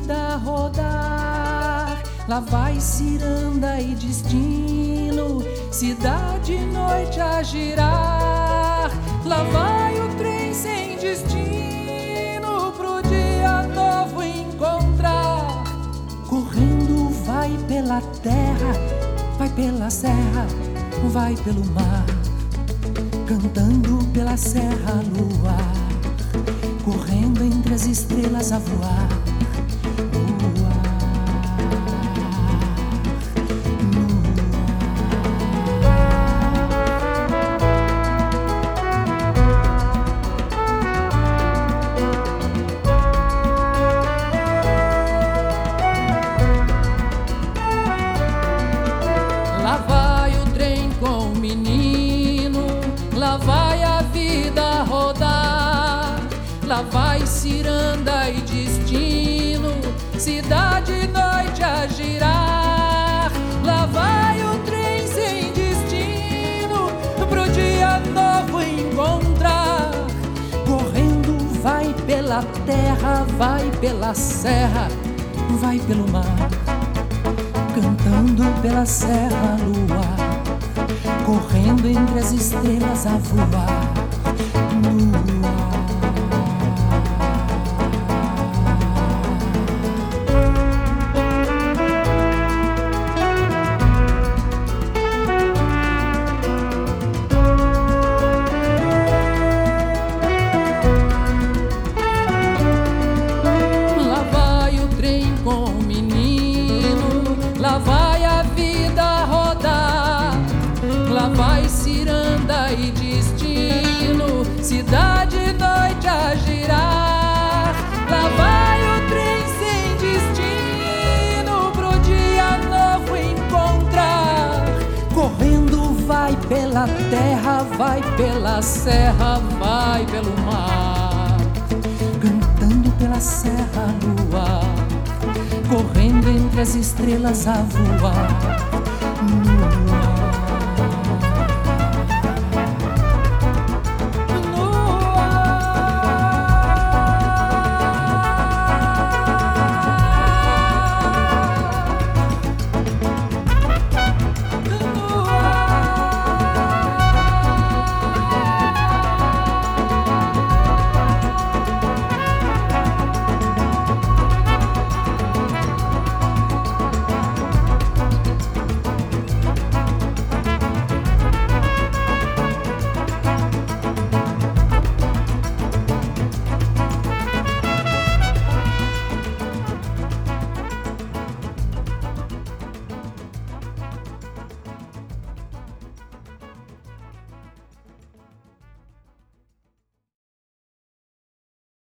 vida rodar. Lá vai ciranda e destino, cidade e noite a girar. Lá vai o trem sem destino, pro dia novo encontrar. Correndo vai pela terra, vai pela serra, vai pelo mar. Cantando pela serra luar, correndo entre as estrelas a voar. Lá vai o trem com o menino, lá vai a vida rodar. Lá vai ciranda e destino, cidade e noite a girar. Lá vai o trem sem destino, pro dia novo encontrar. Correndo vai pela terra, vai pela serra, vai pelo mar. Cantando pela serra luar, correndo entre as estrelas a voar. Lá vai o trem com o menino, lá vai a vida rodar. Lá vai ciranda e destino, cidade e noite a girar. Lá vai o trem sem destino, pro dia novo encontrar. Correndo vai pela terra, vai pela serra, vai pelo mar. Cantando pela serra luar, correndo entre as estrelas a voar.